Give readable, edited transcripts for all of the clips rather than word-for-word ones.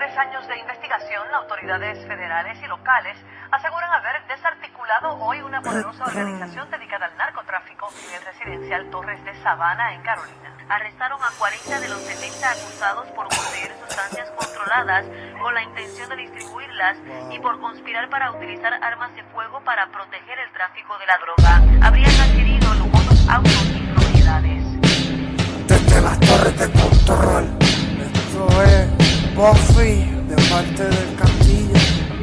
años de investigación, autoridades federales y locales aseguran haber desarticulado hoy una poderosa organización dedicada al narcotráfico en el residencial Torres de Sabana, en Carolina. Arrestaron a 40 de los 70 acusados por poseer sustancias controladas con la intención de distribuirlas y por conspirar para utilizar armas de fuego para proteger el tráfico de la droga. Habrían adquirido lujosos autos y propiedades. Desde las torres de control. Esto es Buffy de parte del Castillo.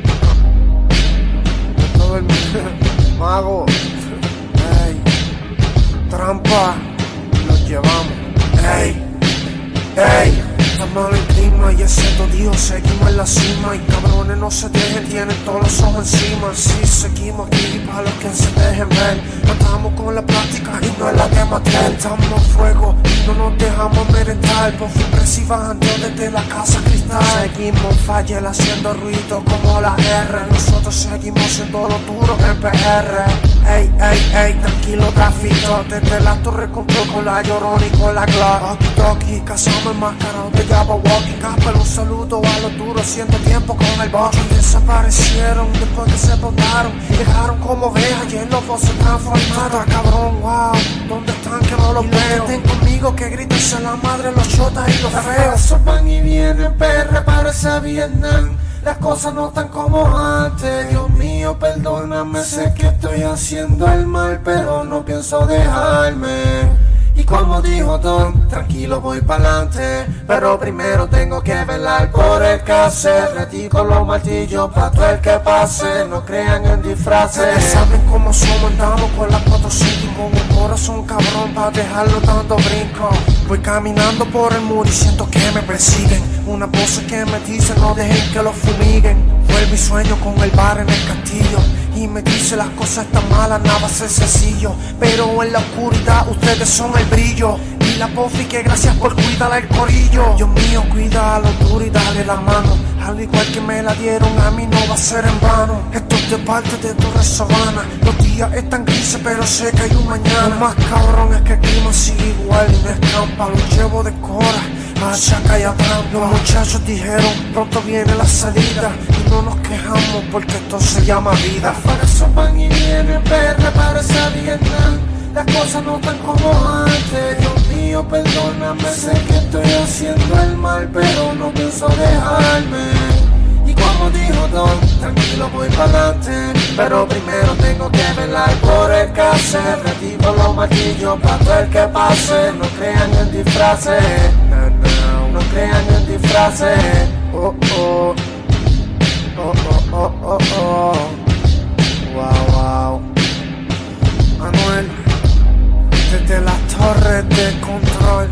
De todo el mundo. Mago. Ey. Trampa. Los llevamos. Ey. Ey. Estamos en el clima y ese Dios, seguimos en la cima. Y cabrones no se dejen, tienen todos los ojos encima. Sí, seguimos aquí para los que se dejen ver. Matamos con la práctica y no es la de matar. Estamos fuego y no nos dejamos merendar. Por fin bajando desde la casa cristal. Seguimos fallel haciendo ruido como la R. Nosotros seguimos siendo los duros en PR. Ey, ey, ey, tranquilo grafito. Desde la torre con la Llorona y con la Glock. Okie dokie, cazamos enmascarados de Jabberwocky. Casper, un saludo a los duros, haciendo tiempo con el Bucky. Desaparecieron después que se botaron. Dejaron como ovejas y en lobos se transformaron. Cabrón, wow, ¿dónde están que no los veo? Estén conmigo que griten la madre, los chotas y los feos. Van y vienen, PR parece Vietnam. Las cosas no están como antes. Dios mío, perdóname, sé que estoy haciendo el mal, pero no pienso dejarme. Y como dijo Don, tranquilo voy pa'lante, pero primero tengo que velar por el que hace. Retico los martillos pa' todo el que pase, no crean en disfraces. Ustedes saben cómo somos, andamos con las 4-5 y con un corazón cabrón pa' dejarlo dando brinco. Voy caminando por el muro y siento que me persiguen. Una voz que me dice no dejen que lo fumiguen. Fue mi sueño con el bar en el castillo y me dice las cosas están malas, nada va a ser sencillo. Pero en la oscuridad ustedes son el brillo. Y la Buffy que gracias por cuidar al corillo. Dios mío, cuida a los duros y dale la mano. Al igual que me la dieron a mí no va a ser en vano. Esto es de parte de Torres Sabana. Los días están grises pero sé que hay un mañana. Lo más cabrón es que el clima sigue igual y no escampa. Lo llevo de cora a chaca y a trampa. Los muchachos dijeron pronto viene la salida y no nos quejamos porque esto se llama vida. Las faras van y vienen, PR parece Vietnam. Las cosas no están como antes. Dios mío, perdóname, sé que estoy haciendo el mal, pero no pienso dejarme. Y como dijo Don, tranquilo voy pa'lante, pero primero tengo que velar por el que hace. Retivo los martillos pa' todo el que pase, no crean en disfraces. No crean en disfraces. Oh, oh. Oh, oh, oh, oh, oh. Wow, wow. Manuel, desde las torres de control.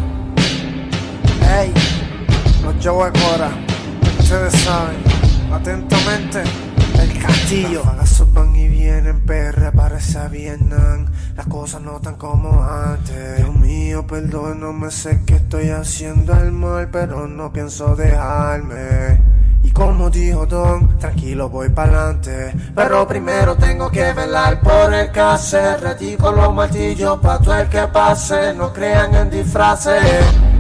Ey, los llevo ahora. Ustedes saben, atentamente, el Castillo. Las fagas van y vienen, PR parece Vietnam. Las cosas no están como antes. Dios mío, perdóname, sé que estoy haciendo el mal, pero no pienso dejarme. Y como dijo Don, tranquilo voy pa'lante, pero primero tengo que velar por el que hace. Retico los martillos pa' todo el que pase, no crean en disfraces.